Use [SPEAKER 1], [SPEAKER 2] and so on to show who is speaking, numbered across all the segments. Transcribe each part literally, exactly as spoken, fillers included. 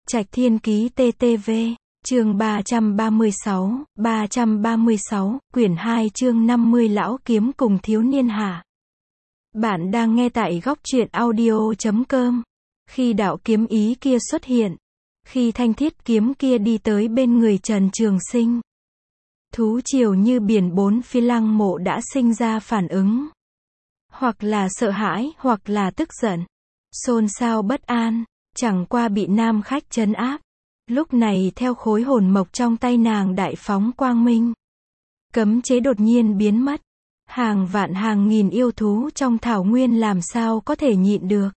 [SPEAKER 1] Trạch Thiên Ký tê tê vê, chương ba trăm ba mươi sáu, ba trăm ba mươi sáu, quyển hai chương năm mươi Lão Kiếm cùng Thiếu Niên Hạ. Bạn đang nghe tại góc truyện audio chấm com. Khi đạo kiếm ý kia xuất hiện, khi thanh thiết kiếm kia đi tới bên người Trần Trường Sinh, thú triều như biển bốn phía Lăng Mộ đã sinh ra phản ứng. Hoặc là sợ hãi, hoặc là tức giận, xôn xao bất an, chẳng qua bị nam khách trấn áp. Lúc này theo khối hồn mộc trong tay nàng đại phóng quang minh. Cấm chế đột nhiên biến mất. Hàng vạn hàng nghìn yêu thú trong thảo nguyên làm sao có thể nhịn được.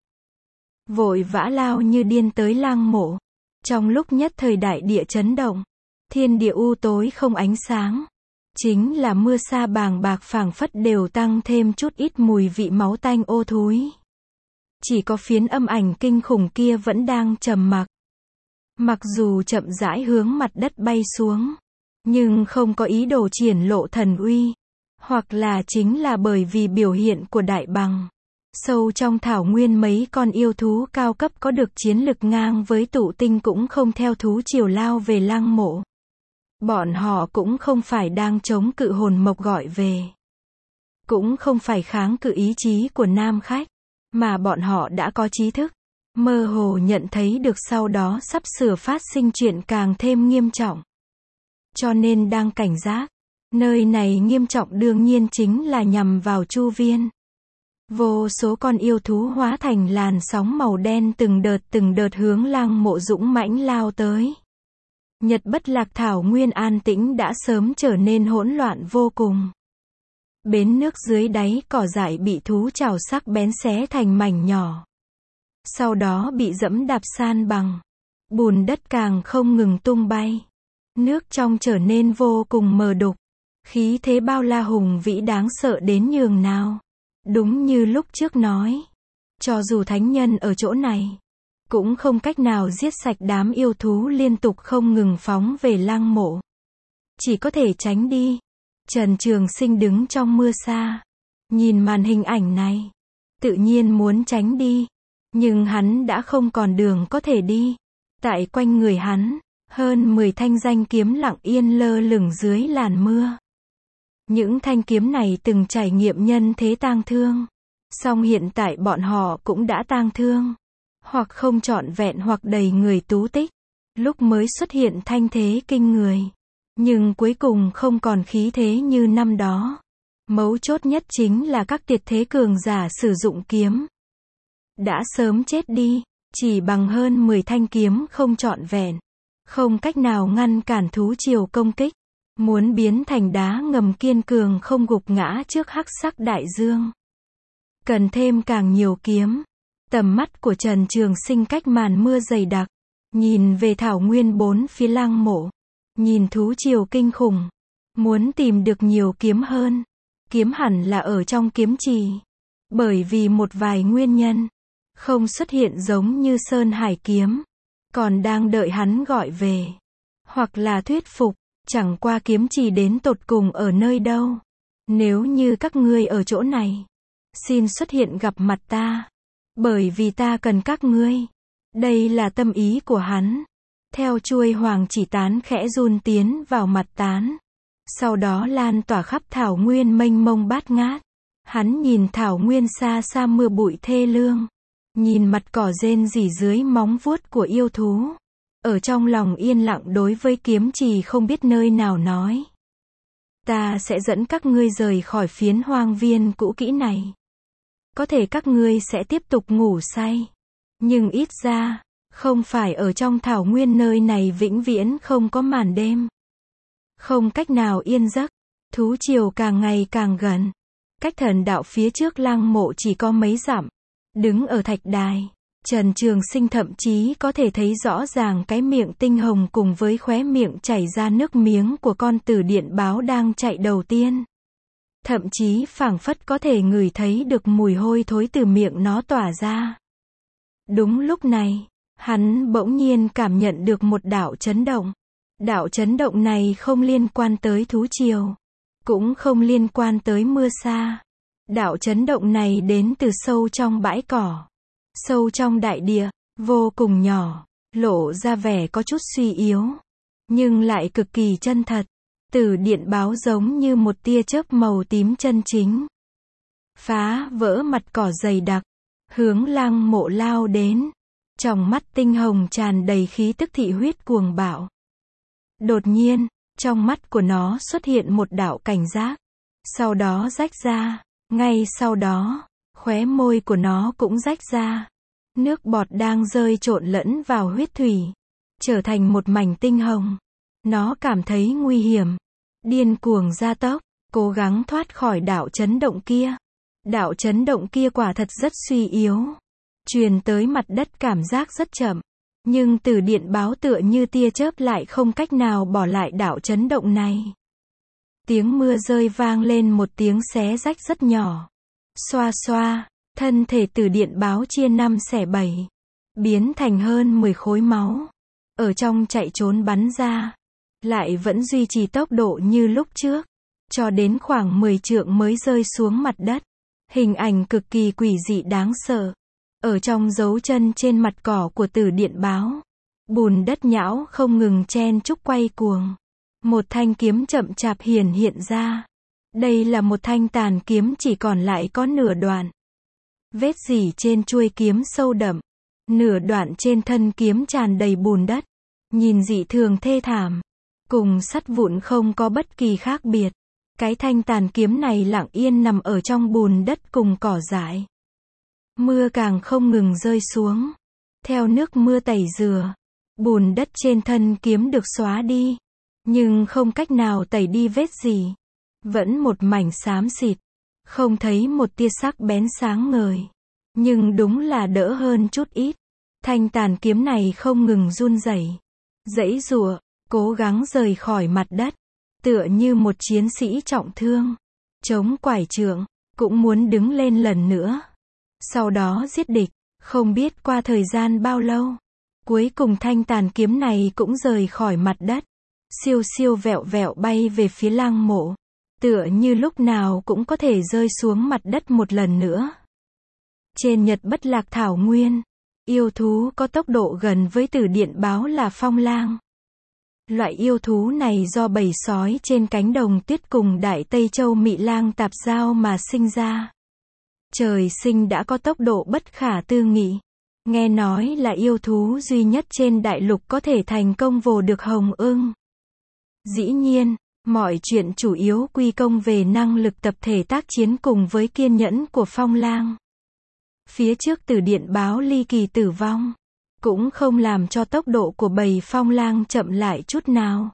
[SPEAKER 1] Vội vã lao như điên tới Lăng Mộ. Trong lúc nhất thời đại địa chấn động, thiên địa u tối không ánh sáng. Chính là mưa sa bàng bạc phảng phất đều tăng thêm chút ít mùi vị máu tanh ô thúi. Chỉ có phiến âm ảnh kinh khủng kia vẫn đang trầm mặc. Mặc dù chậm rãi hướng mặt đất bay xuống, nhưng không có ý đồ triển lộ thần uy. Hoặc là chính là bởi vì biểu hiện của đại bằng. Sâu trong thảo nguyên mấy con yêu thú cao cấp có được chiến lực ngang với tụ tinh cũng không theo thú triều lao về Lăng Mộ. Bọn họ cũng không phải đang chống cự hồn mộc gọi về. Cũng không phải kháng cự ý chí của nam khách. Mà bọn họ đã có trí thức. Mơ hồ nhận thấy được sau đó sắp sửa phát sinh chuyện càng thêm nghiêm trọng. Cho nên đang cảnh giác. Nơi này nghiêm trọng đương nhiên chính là nhằm vào Chu Viên. Vô số con yêu thú hóa thành làn sóng màu đen từng đợt từng đợt hướng Lăng Mộ dũng mãnh lao tới. Nhật Bất Lạc thảo nguyên an tĩnh đã sớm trở nên hỗn loạn vô cùng. Bến nước dưới đáy cỏ dại bị thú chảo sắc bén xé thành mảnh nhỏ. Sau đó bị dẫm đạp san bằng. Bùn đất càng không ngừng tung bay. Nước trong trở nên vô cùng mờ đục. Khí thế bao la hùng vĩ đáng sợ đến nhường nào. Đúng như lúc trước nói. Cho dù thánh nhân ở chỗ này, cũng không cách nào giết sạch đám yêu thú liên tục không ngừng phóng về Lăng Mộ. Chỉ có thể tránh đi. Trần Trường Sinh đứng trong mưa sa. Nhìn màn hình ảnh này. Tự nhiên muốn tránh đi. Nhưng hắn đã không còn đường có thể đi. Tại quanh người hắn, hơn mười thanh danh kiếm lặng yên lơ lửng dưới làn mưa. Những thanh kiếm này từng trải nghiệm nhân thế tang thương. Song hiện tại bọn họ cũng đã tang thương. Hoặc không trọn vẹn hoặc đầy người tú tích. Lúc mới xuất hiện thanh thế kinh người. Nhưng cuối cùng không còn khí thế như năm đó. Mấu chốt nhất chính là các tuyệt thế cường giả sử dụng kiếm. Đã sớm chết đi, chỉ bằng hơn mười thanh kiếm không trọn vẹn. Không cách nào ngăn cản thú triều công kích. Muốn biến thành đá ngầm kiên cường không gục ngã trước hắc sắc đại dương. Cần thêm càng nhiều kiếm. Tầm mắt của Trần Trường Sinh cách màn mưa dày đặc. Nhìn về thảo nguyên bốn phía Lăng Mộ. Nhìn thú triều kinh khủng. Muốn tìm được nhiều kiếm hơn. Kiếm hẳn là ở trong kiếm trì. Bởi vì một vài nguyên nhân. Không xuất hiện giống như Sơn Hải kiếm. Còn đang đợi hắn gọi về. Hoặc là thuyết phục. Chẳng qua kiếm trì đến tột cùng ở nơi đâu. Nếu như các ngươi ở chỗ này. Xin xuất hiện gặp mặt ta. Bởi vì ta cần các ngươi. Đây là tâm ý của hắn. Theo chuôi hoàng chỉ tán khẽ run tiến vào mặt tán. Sau đó lan tỏa khắp thảo nguyên mênh mông bát ngát. Hắn nhìn thảo nguyên xa xa mưa bụi thê lương. Nhìn mặt cỏ rên rỉ dưới móng vuốt của yêu thú. Ở trong lòng yên lặng đối với kiếm trì không biết nơi nào nói. Ta sẽ dẫn các ngươi rời khỏi phiến hoang viên cũ kỹ này. Có thể các ngươi sẽ tiếp tục ngủ say. Nhưng ít ra, không phải ở trong thảo nguyên nơi này vĩnh viễn không có màn đêm. Không cách nào yên giấc. Thú triều càng ngày càng gần. Cách thần đạo phía trước Lăng Mộ chỉ có mấy dặm. Đứng ở thạch đài. Trần Trường Sinh thậm chí có thể thấy rõ ràng cái miệng tinh hồng cùng với khóe miệng chảy ra nước miếng của con tử điện báo đang chạy đầu tiên. Thậm chí phảng phất có thể ngửi thấy được mùi hôi thối từ miệng nó tỏa ra. Đúng lúc này, hắn bỗng nhiên cảm nhận được một đạo chấn động. Đạo chấn động này không liên quan tới thú triều, cũng không liên quan tới mưa sa. Đạo chấn động này đến từ sâu trong bãi cỏ. Sâu trong đại địa, vô cùng nhỏ. lộ ra vẻ có chút suy yếu, nhưng lại cực kỳ chân thật. Tử điện báo giống như một tia chớp màu tím chân chính, phá vỡ mặt cỏ dày đặc, hướng Lăng Mộ lao đến. Trong mắt tinh hồng tràn đầy khí tức thị huyết cuồng bạo. Đột nhiên, trong mắt của nó xuất hiện một đạo cảnh giác, sau đó rách ra, ngay sau đó, khóe môi của nó cũng rách ra. Nước bọt đang rơi trộn lẫn vào huyết thủy, trở thành một mảnh tinh hồng. Nó cảm thấy nguy hiểm, điên cuồng gia tốc, cố gắng thoát khỏi đạo chấn động kia. Đạo chấn động kia quả thật rất suy yếu, truyền tới mặt đất cảm giác rất chậm, nhưng Tử điện báo tựa như tia chớp lại không cách nào bỏ lại đạo chấn động này. Tiếng mưa rơi vang lên một tiếng xé rách rất nhỏ. Xoa xoa, thân thể Tử điện báo chia năm xẻ bảy, biến thành hơn mười khối máu. Ở trong chạy trốn bắn ra, lại vẫn duy trì tốc độ như lúc trước, cho đến khoảng mười trượng mới rơi xuống mặt đất. Hình ảnh cực kỳ quỷ dị đáng sợ. Ở trong dấu chân trên mặt cỏ của Tử điện báo, bùn đất nhão không ngừng chen chúc quay cuồng. Một thanh kiếm chậm chạp hiển hiện ra. Đây là một thanh tàn kiếm chỉ còn lại có nửa đoạn. Vết rỉ trên chuôi kiếm sâu đậm. Nửa đoạn trên thân kiếm tràn đầy bùn đất. Nhìn dị thường thê thảm. Cùng sắt vụn không có bất kỳ khác biệt. Cái thanh tàn kiếm này lặng yên nằm ở trong bùn đất cùng cỏ dại. Mưa càng không ngừng rơi xuống. Theo nước mưa tẩy rửa, bùn đất trên thân kiếm được xóa đi, nhưng không cách nào tẩy đi vết gì. Vẫn một mảnh xám xịt, không thấy một tia sắc bén sáng ngời. Nhưng đúng là đỡ hơn chút ít. Thanh tàn kiếm này không ngừng run rẩy, giãy giụa, cố gắng rời khỏi mặt đất, tựa như một chiến sĩ trọng thương, chống quải trượng, cũng muốn đứng lên lần nữa. Sau đó giết địch, không biết qua thời gian bao lâu. Cuối cùng thanh tàn kiếm này cũng rời khỏi mặt đất. Siêu siêu vẹo vẹo bay về phía Lăng Mộ. Tựa như lúc nào cũng có thể rơi xuống mặt đất một lần nữa. Trên Nhật Bất Lạc Thảo Nguyên, yêu thú có tốc độ gần với Tử điện báo là phong lang. Loại yêu thú này do bầy sói trên cánh đồng tuyết cùng Đại Tây Châu Mị Lang tạp giao mà sinh ra. Trời sinh đã có tốc độ bất khả tư nghị. Nghe nói là yêu thú duy nhất trên đại lục có thể thành công vồ được hồng ưng. Dĩ nhiên, mọi chuyện chủ yếu quy công về năng lực tập thể tác chiến cùng với kiên nhẫn của phong lang. Phía trước Tử điện báo ly kỳ tử vong, cũng không làm cho tốc độ của bầy phong lang chậm lại chút nào.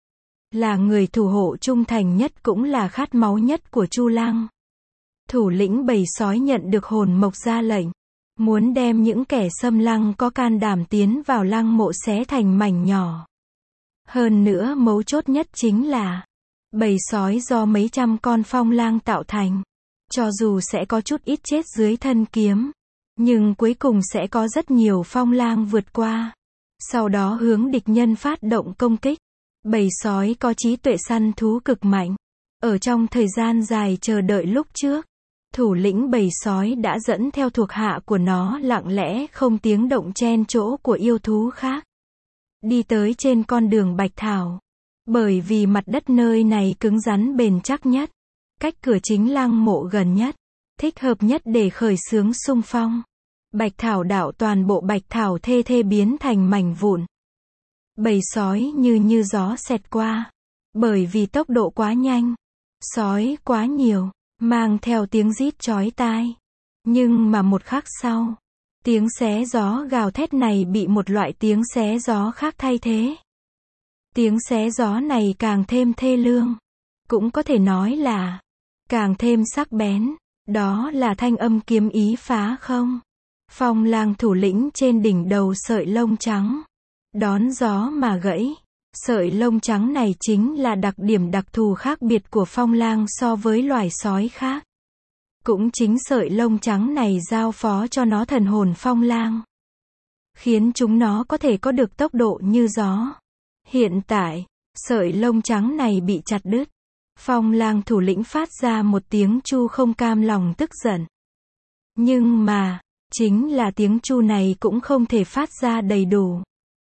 [SPEAKER 1] Là người thủ hộ trung thành nhất cũng là khát máu nhất của Chu Lăng. Thủ lĩnh bầy sói nhận được hồn mộc ra lệnh, muốn đem những kẻ xâm lăng có can đảm tiến vào Lăng Mộ xé thành mảnh nhỏ. Hơn nữa mấu chốt nhất chính là, bầy sói do mấy trăm con phong lang tạo thành. Cho dù sẽ có chút ít chết dưới thân kiếm, nhưng cuối cùng sẽ có rất nhiều phong lang vượt qua. Sau đó hướng địch nhân phát động công kích. Bầy sói có trí tuệ săn thú cực mạnh. Ở trong thời gian dài chờ đợi lúc trước, thủ lĩnh bầy sói đã dẫn theo thuộc hạ của nó lặng lẽ không tiếng động chen chỗ của yêu thú khác. Đi tới trên con đường Bạch Thảo. Bởi vì mặt đất nơi này cứng rắn bền chắc nhất. Cách cửa chính Lăng Mộ gần nhất. Thích hợp nhất để khởi xướng xung phong. Bạch Thảo đảo toàn bộ Bạch Thảo thê thê biến thành mảnh vụn. Bầy sói như như gió xẹt qua. Bởi vì tốc độ quá nhanh. Sói quá nhiều. Mang theo tiếng rít chói tai. Nhưng mà một khắc sau, tiếng xé gió gào thét này bị một loại tiếng xé gió khác thay thế. Tiếng xé gió này càng thêm thê lương. Cũng có thể nói là càng thêm sắc bén. Đó là thanh âm kiếm ý phá không. Phong lang thủ lĩnh trên đỉnh đầu sợi lông trắng. Đón gió mà gãy. Sợi lông trắng này chính là đặc điểm đặc thù khác biệt của phong lang so với loài sói khác. Cũng chính sợi lông trắng này giao phó cho nó thần hồn phong lang. Khiến chúng nó có thể có được tốc độ như gió. Hiện tại, sợi lông trắng này bị chặt đứt. Phong lang thủ lĩnh phát ra một tiếng chu không cam lòng tức giận. Nhưng mà, chính là tiếng chu này cũng không thể phát ra đầy đủ.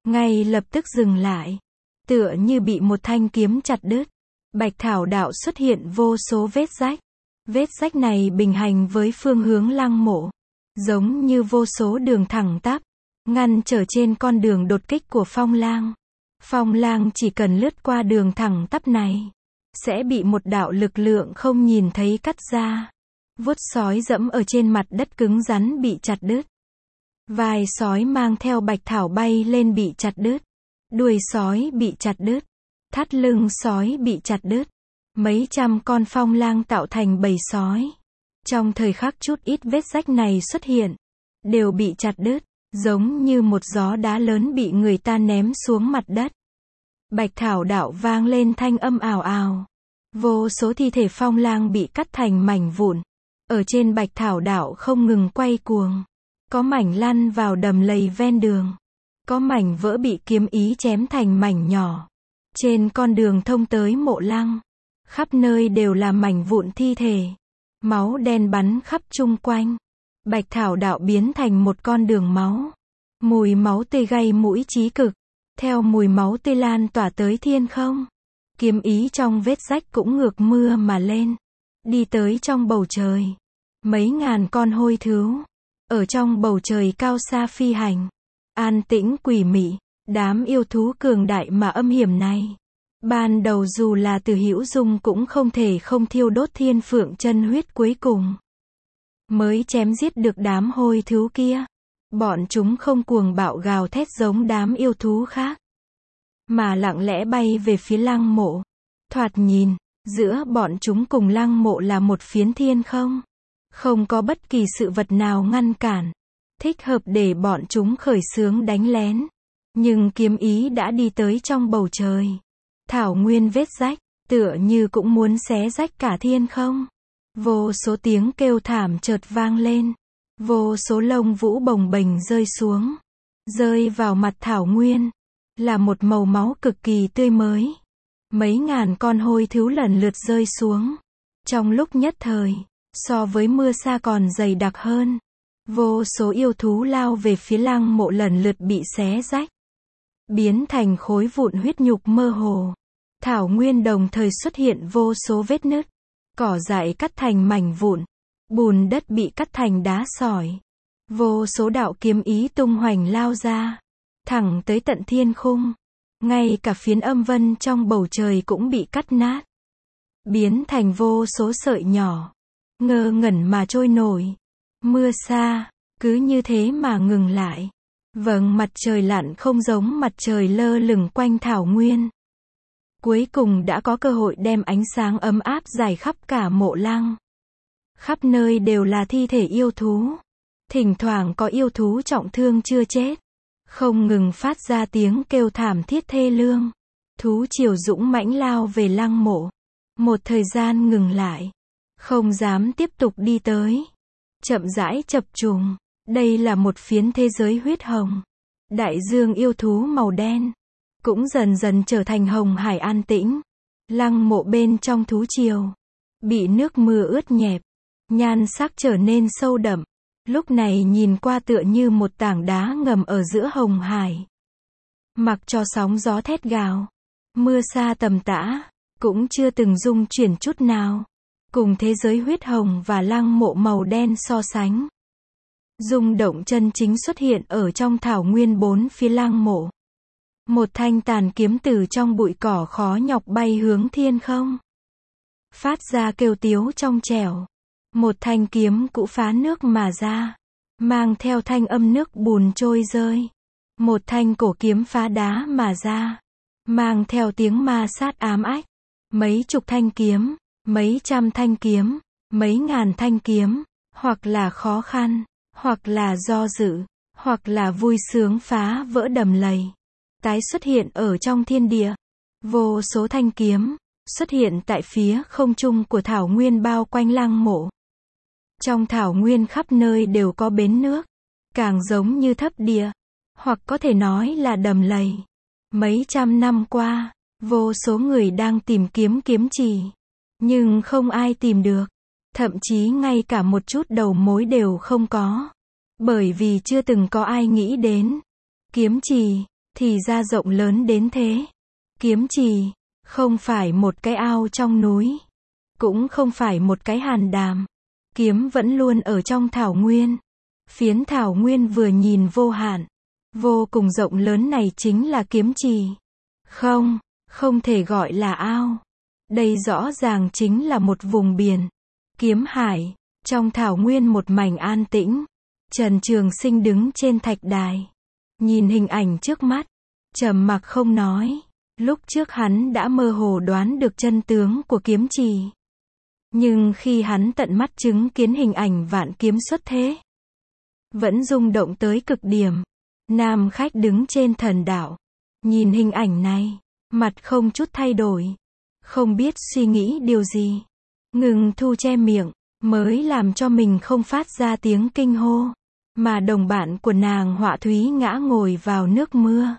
[SPEAKER 1] ngay lập tức dừng lại, tựa như bị một thanh kiếm chặt đứt. Bạch thảo đạo xuất hiện vô số vết rách. Vết rách này bình hành với phương hướng lăng mộ, giống như vô số đường thẳng tắp, ngăn trở trên con đường đột kích của Phong Lang. Phong Lang chỉ cần lướt qua đường thẳng tắp này, sẽ bị một đạo lực lượng không nhìn thấy cắt ra. Vuốt sói dẫm ở trên mặt đất cứng rắn bị chặt đứt. Vai sói mang theo bạch thảo bay lên bị chặt đứt. Đuôi sói bị chặt đứt. Thắt lưng sói bị chặt đứt. Mấy trăm con phong lang tạo thành bầy sói. Trong thời khắc chút ít vết rách này xuất hiện, đều bị chặt đứt, giống như một gió đá lớn bị người ta ném xuống mặt đất. Bạch thảo đạo vang lên thanh âm ào ào. Vô số thi thể phong lang bị cắt thành mảnh vụn. Ở trên bạch thảo đạo không ngừng quay cuồng. Có mảnh lăn vào đầm lầy ven đường. Có mảnh vỡ bị kiếm ý chém thành mảnh nhỏ. Trên con đường thông tới mộ lăng, khắp nơi đều là mảnh vụn thi thể. Máu đen bắn khắp chung quanh. Bạch thảo đạo biến thành một con đường máu. Mùi máu tươi gây mũi chí cực. Theo mùi máu tươi lan tỏa tới thiên không. Kiếm ý trong vết rách cũng ngược mưa mà lên. Đi tới trong bầu trời. Mấy ngàn con hôi thứu. Ở trong bầu trời cao xa phi hành. An tĩnh quỷ mị. Đám yêu thú cường đại mà âm hiểm này. Ban đầu dù là Từ Hữu Dung cũng không thể không thiêu đốt thiên phượng chân huyết cuối cùng. Mới chém giết được đám hôi thú kia. Bọn chúng không cuồng bạo gào thét giống đám yêu thú khác. Mà lặng lẽ bay về phía lăng mộ. Thoạt nhìn, giữa bọn chúng cùng lăng mộ là một phiến thiên không. Không có bất kỳ sự vật nào ngăn cản. Thích hợp để bọn chúng khởi xướng đánh lén. Nhưng kiếm ý đã đi tới trong bầu trời. Thảo nguyên vết rách, tựa như cũng muốn xé rách cả thiên không. Vô số tiếng kêu thảm chợt vang lên. Vô số lông vũ bồng bềnh rơi xuống. Rơi vào mặt thảo nguyên. Là một màu máu cực kỳ tươi mới. Mấy ngàn con hôi thú lần lượt rơi xuống. Trong lúc nhất thời, so với mưa sa còn dày đặc hơn. Vô số yêu thú lao về phía lăng mộ lần lượt bị xé rách. Biến thành khối vụn huyết nhục mơ hồ. Thảo nguyên đồng thời xuất hiện vô số vết nứt. Cỏ dại cắt thành mảnh vụn. Bùn đất bị cắt thành đá sỏi. Vô số đạo kiếm ý tung hoành lao ra. Thẳng tới tận thiên khung. Ngay cả phiến âm vân trong bầu trời cũng bị cắt nát. Biến thành vô số sợi nhỏ. Ngơ ngẩn mà trôi nổi. Mưa sa, cứ như thế mà ngừng lại. Vầng mặt trời lặn không giống mặt trời lơ lửng quanh thảo nguyên. Cuối cùng đã có cơ hội đem ánh sáng ấm áp rải khắp cả mộ lăng. Khắp nơi đều là thi thể yêu thú. Thỉnh thoảng có yêu thú trọng thương chưa chết. Không ngừng phát ra tiếng kêu thảm thiết thê lương. Thú triều dũng mãnh lao về lăng mộ. Một thời gian ngừng lại. Không dám tiếp tục đi tới. Chậm rãi chập trùng. Đây là một phiến thế giới huyết hồng. Đại dương yêu thú màu đen. Cũng dần dần trở thành hồng hải an tĩnh. Lăng mộ bên trong thú triều. Bị nước mưa ướt nhẹp. Nhan sắc trở nên sâu đậm. Lúc này nhìn qua tựa như một tảng đá ngầm ở giữa hồng hải. Mặc cho sóng gió thét gào. Mưa sa tầm tã. Cũng chưa từng rung chuyển chút nào. Cùng thế giới huyết hồng và lăng mộ màu đen so sánh. Rung động chân chính xuất hiện ở trong thảo nguyên bốn phía lăng mộ. Một thanh tàn kiếm từ trong bụi cỏ khó nhọc bay hướng thiên không. Phát ra kêu tiếu trong trẻo. Một thanh kiếm cũ phá nước mà ra. Mang theo thanh âm nước bùn trôi rơi. Một thanh cổ kiếm phá đá mà ra. Mang theo tiếng ma sát ám ách. Mấy chục thanh kiếm, mấy trăm thanh kiếm, mấy ngàn thanh kiếm. Hoặc là khó khăn, hoặc là do dự, hoặc là vui sướng phá vỡ đầm lầy. Tái xuất hiện ở trong thiên địa. Vô số thanh kiếm xuất hiện tại phía không trung của thảo nguyên bao quanh lăng mộ. Trong thảo nguyên khắp nơi đều có bến nước, càng giống như thấp địa, hoặc có thể nói là đầm lầy. Mấy trăm năm qua, vô số người đang tìm kiếm kiếm chỉ, nhưng không ai tìm được. Thậm chí ngay cả một chút đầu mối đều không có. Bởi vì chưa từng có ai nghĩ đến kiếm chỉ. thì ra rộng lớn đến thế. Kiếm trì, không phải một cái ao trong núi, cũng không phải một cái hàn đàm. Kiếm vẫn luôn ở trong thảo nguyên. Phiến thảo nguyên vừa nhìn vô hạn, vô cùng rộng lớn này chính là kiếm trì. Không, không thể gọi là ao. Đây rõ ràng chính là một vùng biển. Kiếm hải, trong thảo nguyên một mảnh an tĩnh. Trần Trường Sinh đứng trên thạch đài, nhìn hình ảnh trước mắt, trầm mặc không nói. Lúc trước hắn đã mơ hồ đoán được chân tướng của kiếm trì. Nhưng khi hắn tận mắt chứng kiến hình ảnh vạn kiếm xuất thế, vẫn rung động tới cực điểm. Nam khách đứng trên thần đảo, nhìn hình ảnh này, mặt không chút thay đổi, không biết suy nghĩ điều gì. Ngừng thu che miệng, mới làm cho mình không phát ra tiếng kinh hô. Mà đồng bạn của nàng Họa Thúy ngã ngồi vào nước mưa.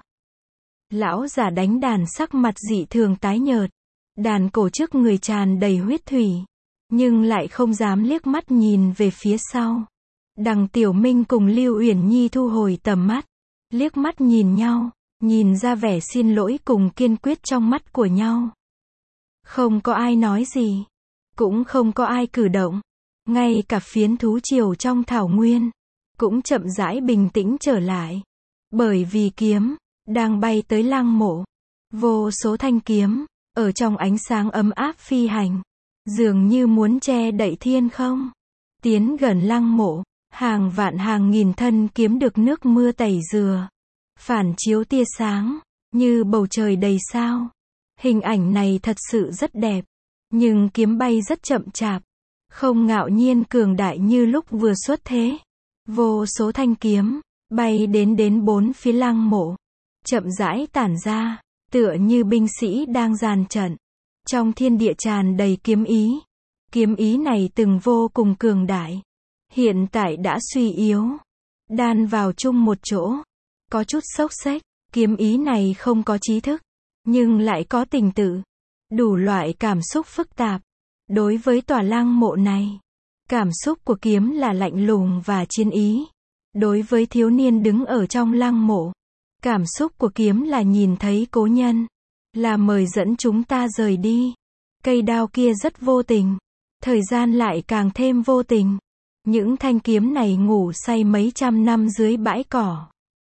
[SPEAKER 1] Lão giả đánh đàn sắc mặt dị thường tái nhợt, đàn cổ trước người tràn đầy huyết thủy, nhưng lại không dám liếc mắt nhìn về phía sau. Đằng Tiểu Minh cùng Lưu Uyển Nhi thu hồi tầm mắt, liếc mắt nhìn nhau, nhìn ra vẻ xin lỗi cùng kiên quyết trong mắt của nhau. Không có ai nói gì, cũng không có ai cử động, ngay cả phiến thú triều trong thảo nguyên cũng chậm rãi bình tĩnh trở lại, bởi vì kiếm đang bay tới lăng mộ. Vô số thanh kiếm ở trong ánh sáng ấm áp phi hành, dường như muốn che đậy thiên không. Tiến gần lăng mộ, hàng vạn hàng nghìn thân kiếm được nước mưa tẩy rửa, phản chiếu tia sáng, như bầu trời đầy sao. Hình ảnh này thật sự rất đẹp, nhưng kiếm bay rất chậm chạp, không ngạo nhiên cường đại như lúc vừa xuất thế. Vô số thanh kiếm bay đến đến bốn phía lăng mộ, chậm rãi tản ra, tựa như binh sĩ đang dàn trận. Trong thiên địa tràn đầy kiếm ý. Kiếm ý này từng vô cùng cường đại, hiện tại đã suy yếu, đan vào chung một chỗ, có chút xốc xếch. Kiếm ý này không có trí thức, nhưng lại có tình tự, đủ loại cảm xúc phức tạp. Đối với tòa lăng mộ này, cảm xúc của kiếm là lạnh lùng và chiến ý. Đối với thiếu niên đứng ở trong lăng mộ, cảm xúc của kiếm là nhìn thấy cố nhân, là mời dẫn chúng ta rời đi. Cây đao kia rất vô tình, thời gian lại càng thêm vô tình. Những thanh kiếm này ngủ say mấy trăm năm dưới bãi cỏ,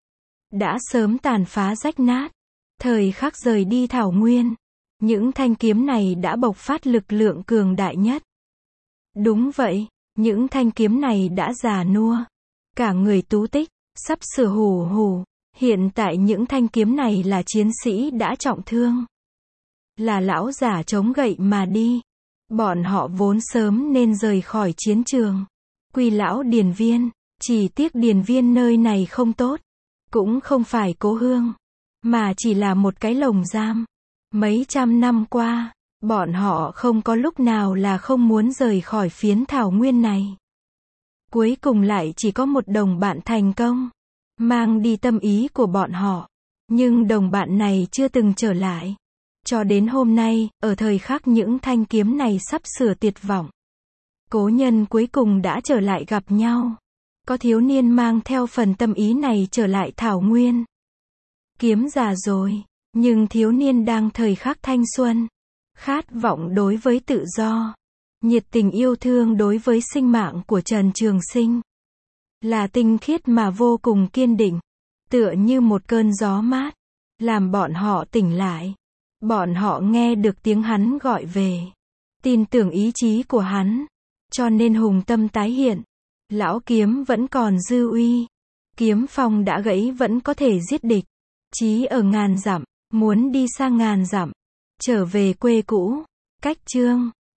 [SPEAKER 1] đã sớm tàn phá rách nát. Thời khắc rời đi thảo nguyên, những thanh kiếm này đã bộc phát lực lượng cường đại nhất. Đúng vậy, những thanh kiếm này đã già nua, cả người tú tích, sắp sửa hù hù. Hiện tại những thanh kiếm này là chiến sĩ đã trọng thương, là lão giả chống gậy mà đi. Bọn họ vốn sớm nên rời khỏi chiến trường, quy lão điền viên. Chỉ tiếc điền viên nơi này không tốt, cũng không phải cố hương, mà chỉ là một cái lồng giam. Mấy trăm năm qua, bọn họ không có lúc nào là không muốn rời khỏi phiến thảo nguyên này. Cuối cùng lại chỉ có một đồng bạn thành công, mang đi tâm ý của bọn họ. Nhưng đồng bạn này chưa từng trở lại. Cho đến hôm nay, ở thời khắc những thanh kiếm này sắp sửa tuyệt vọng, cố nhân cuối cùng đã trở lại gặp nhau. Có thiếu niên mang theo phần tâm ý này trở lại thảo nguyên. Kiếm già rồi, nhưng thiếu niên đang thời khắc thanh xuân, khát vọng đối với tự do, nhiệt tình yêu thương đối với sinh mạng của Trần Trường Sinh, là tinh khiết mà vô cùng kiên định, tựa như một cơn gió mát, làm bọn họ tỉnh lại. Bọn họ nghe được tiếng hắn gọi về, tin tưởng ý chí của hắn, cho nên hùng tâm tái hiện. Lão kiếm vẫn còn dư uy, kiếm phong đã gãy vẫn có thể giết địch. Chí ở ngàn dặm, muốn đi sang ngàn dặm, trở về quê cũ. Cách chương